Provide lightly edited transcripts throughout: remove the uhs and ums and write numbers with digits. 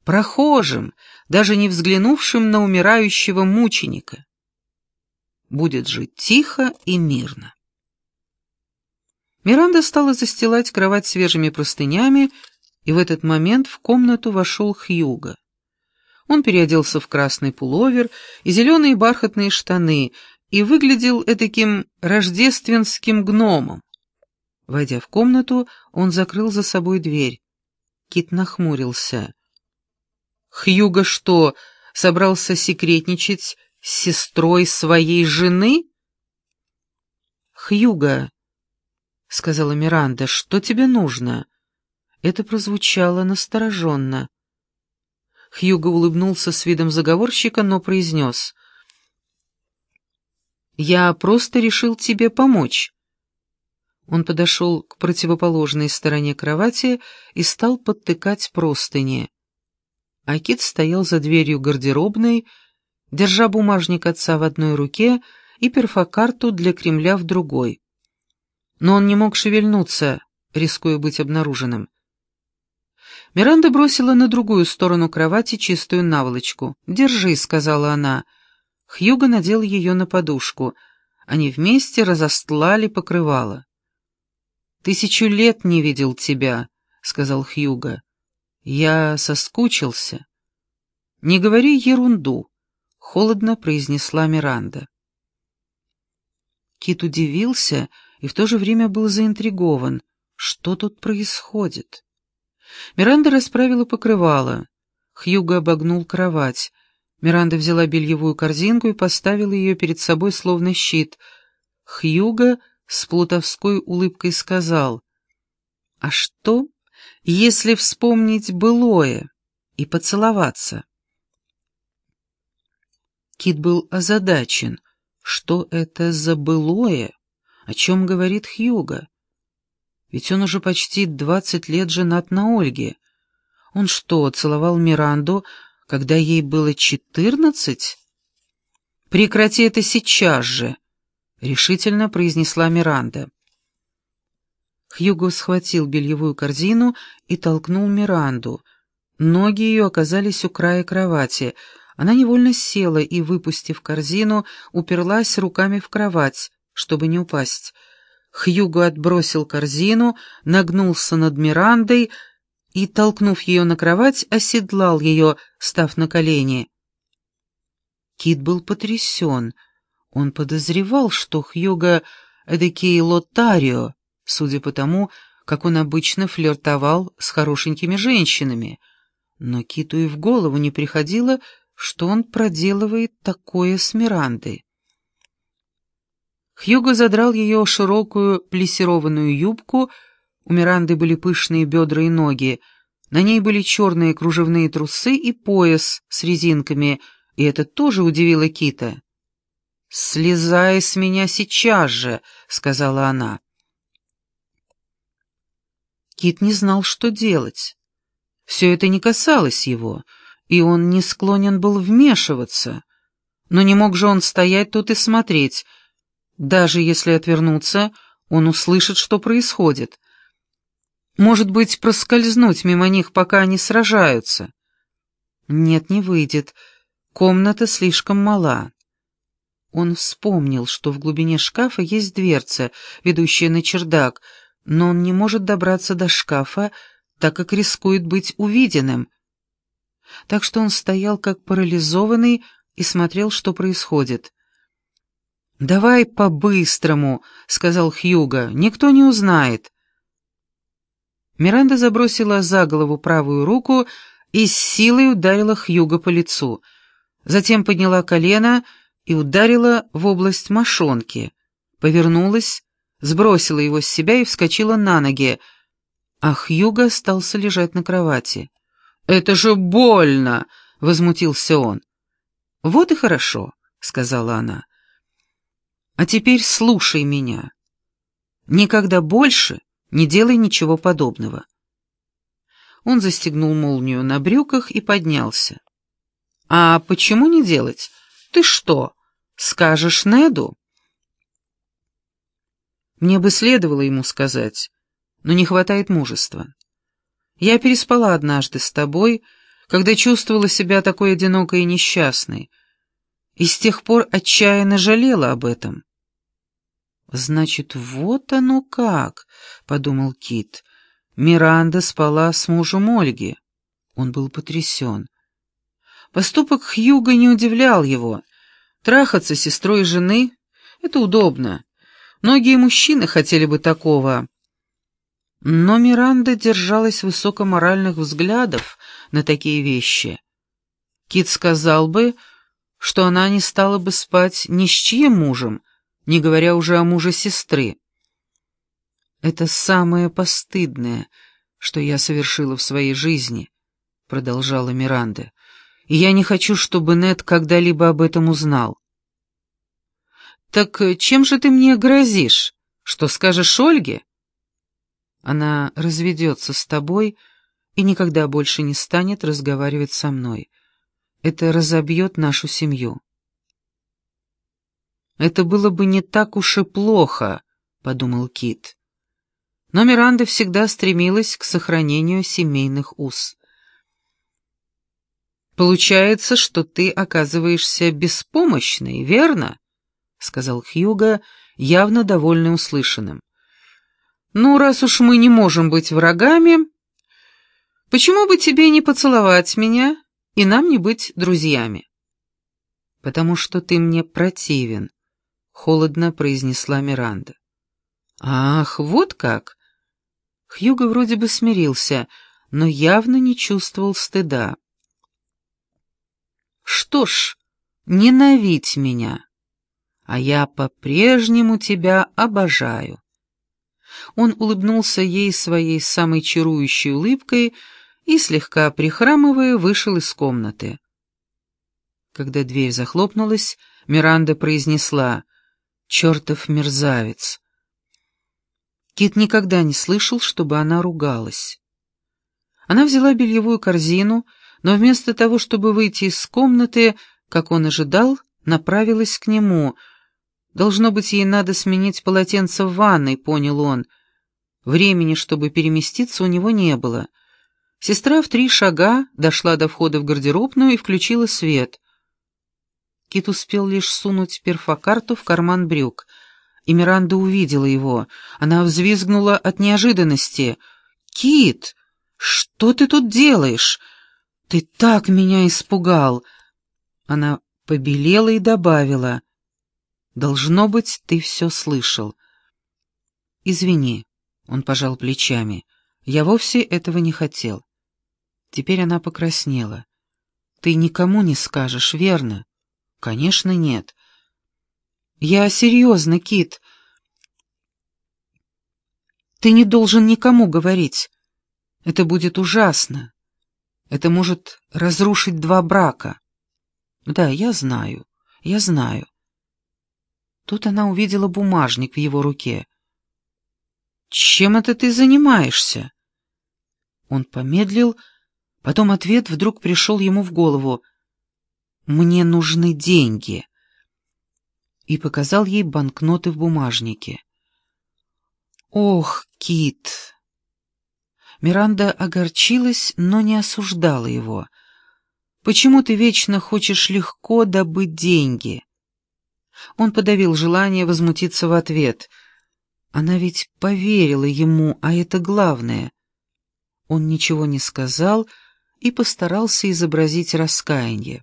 прохожим, даже не взглянувшим на умирающего мученика. Будет жить тихо и мирно. Миранда стала застилать кровать свежими простынями, и в этот момент в комнату вошел Хьюго. Он переоделся в красный пуловер и зеленые бархатные штаны и выглядел этаким рождественским гномом. Войдя в комнату, он закрыл за собой дверь. Кит нахмурился. Хьюго что, собрался секретничать с сестрой своей жены? «Хьюго», — сказала Миранда, — «что тебе нужно?» Это прозвучало настороженно. Хьюго улыбнулся с видом заговорщика, но произнес: «Я просто решил тебе помочь». Он подошел к противоположной стороне кровати и стал подтыкать простыни. А Кит стоял за дверью гардеробной, держа бумажник отца в одной руке и перфокарту для Кремля в другой. Но он не мог шевельнуться, рискуя быть обнаруженным. Миранда бросила на другую сторону кровати чистую наволочку. «Держи», — сказала она. Хьюго надел ее на подушку. Они вместе разостлали покрывало. «1000 лет не видел тебя», — сказал Хьюго. «Я соскучился». «Не говори ерунду», — холодно произнесла Миранда. Кит удивился и в то же время был заинтригован. Что тут происходит? Миранда расправила покрывало. Хьюго обогнул кровать. Миранда взяла бельевую корзинку и поставила ее перед собой словно щит. Хьюго с плутовской улыбкой сказал: «А что, если вспомнить былое и поцеловаться?» Кит был озадачен. Что это за былое? О чем говорит Хьюго? Ведь он уже почти 20 лет женат на Ольге. Он что, целовал Миранду, когда ей было 14? «Прекрати это сейчас же», — решительно произнесла Миранда. Хьюго схватил бельевую корзину и толкнул Миранду. Ноги ее оказались у края кровати. Она невольно села и, выпустив корзину, уперлась руками в кровать, чтобы не упасть. Хьюго отбросил корзину, нагнулся над Мирандой и, толкнув ее на кровать, оседлал ее, став на колени. Кит был потрясен. Он подозревал, что Хьюго эдакий Лотарио, судя по тому, как он обычно флиртовал с хорошенькими женщинами. Но Киту и в голову не приходило, что он проделывает такое с Мирандой. Хьюго задрал ее широкую плессированную юбку, у Миранды были пышные бедра и ноги, на ней были черные кружевные трусы и пояс с резинками, и это тоже удивило Кита. «Слезай с меня сейчас же», — сказала она. Кит не знал, что делать. Все это не касалось его, и он не склонен был вмешиваться. Но не мог же он стоять тут и смотреть. Даже если отвернуться, он услышит, что происходит. Может быть, проскользнуть мимо них, пока они сражаются. Нет, не выйдет. Комната слишком мала. Он вспомнил, что в глубине шкафа есть дверца, ведущая на чердак, но он не может добраться до шкафа, так как рискует быть увиденным. Так что он стоял как парализованный и смотрел, что происходит. «Давай по-быстрому», — сказал Хьюго, — «никто не узнает». Миранда забросила за голову правую руку и с силой ударила Хьюго по лицу. Затем подняла колено и ударила в область мошонки. Повернулась, сбросила его с себя и вскочила на ноги, а Хьюго остался лежать на кровати. «Это же больно!» — возмутился он. «Вот и хорошо», — сказала она. «А теперь слушай меня. Никогда больше не делай ничего подобного». Он застегнул молнию на брюках и поднялся. «А почему не делать? Ты что, скажешь Неду?» Мне бы следовало ему сказать, но не хватает мужества. Я переспала однажды с тобой, когда чувствовала себя такой одинокой и несчастной, и с тех пор отчаянно жалела об этом. «Значит, вот оно как», — подумал Кит. Миранда спала с мужем Ольги. Он был потрясен. Поступок Хьюго не удивлял его. Трахаться с сестрой жены — это удобно. Многие мужчины хотели бы такого. Но Миранда держалась высокоморальных взглядов на такие вещи. Кит сказал бы, что она не стала бы спать ни с чьим мужем, не говоря уже о муже сестры. «Это самое постыдное, что я совершила в своей жизни», — продолжала Миранда, «и я не хочу, чтобы Нед когда-либо об этом узнал». «Так чем же ты мне грозишь? Что скажешь Ольге?» «Она разведется с тобой и никогда больше не станет разговаривать со мной. Это разобьет нашу семью». «Это было бы не так уж и плохо», — подумал Кит. Но Миранда всегда стремилась к сохранению семейных уз. «Получается, что ты оказываешься беспомощной, верно?» — сказал Хьюго, явно довольный услышанным. «Ну, раз уж мы не можем быть врагами, почему бы тебе не поцеловать меня и нам не быть друзьями?» «Потому что ты мне противен», — холодно произнесла Миранда. «Ах, вот как!» Хьюго вроде бы смирился, но явно не чувствовал стыда. «Что ж, ненавидь меня, а я по-прежнему тебя обожаю». Он улыбнулся ей своей самой чарующей улыбкой и, слегка прихрамывая, вышел из комнаты. Когда дверь захлопнулась, Миранда произнесла: «Чертов мерзавец». Кит никогда не слышал, чтобы она ругалась. Она взяла бельевую корзину, но вместо того, чтобы выйти из комнаты, как он ожидал, направилась к нему. Должно быть, ей надо сменить полотенце в ванной, понял он. Времени, чтобы переместиться, у него не было. Сестра в 3 шага дошла до входа в гардеробную и включила свет. Кит успел лишь сунуть перфокарту в карман брюк, и Миранда увидела его. Она взвизгнула от неожиданности. «Кит, что ты тут делаешь? Ты так меня испугал!» Она побелела и добавила: «Должно быть, ты все слышал». «Извини», — он пожал плечами, — «я вовсе этого не хотел». Теперь она покраснела. «Ты никому не скажешь, верно?» «Конечно, нет». «Я серьезно, Кит. Ты не должен никому говорить. Это будет ужасно. Это может разрушить 2 брака». «Да, я знаю, я знаю». Тут она увидела бумажник в его руке. «Чем это ты занимаешься?» Он помедлил, потом ответ вдруг пришел ему в голову. «Мне нужны деньги», и показал ей банкноты в бумажнике. «Ох, Кит!» Миранда огорчилась, но не осуждала его. «Почему ты вечно хочешь легко добыть деньги?» Он подавил желание возмутиться в ответ. Она ведь поверила ему, а это главное. Он ничего не сказал и постарался изобразить раскаяние.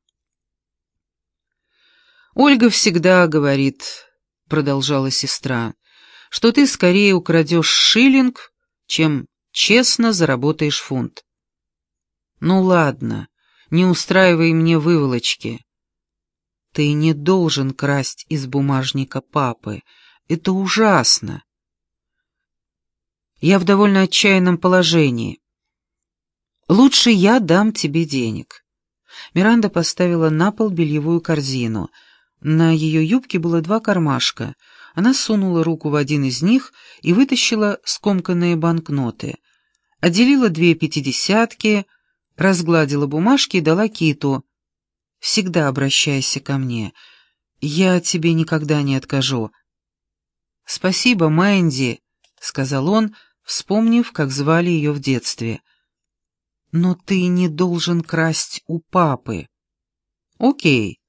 «Ольга всегда говорит, — продолжала сестра, — что ты скорее украдешь шиллинг, чем честно заработаешь фунт. Ну ладно, не устраивай мне выволочки. Ты не должен красть из бумажника папы. Это ужасно. Я в довольно отчаянном положении. Лучше я дам тебе денег». Миранда поставила на пол бельевую корзину. На ее юбке было 2 кармашка. Она сунула руку в один из них и вытащила скомканные банкноты. Отделила 2 пятидесятки, разгладила бумажки и дала Киту. «Всегда обращайся ко мне. Я тебе никогда не откажу». «Спасибо, Мэнди», — сказал он, вспомнив, как звали ее в детстве. Но ты не должен красть у папы. Окей,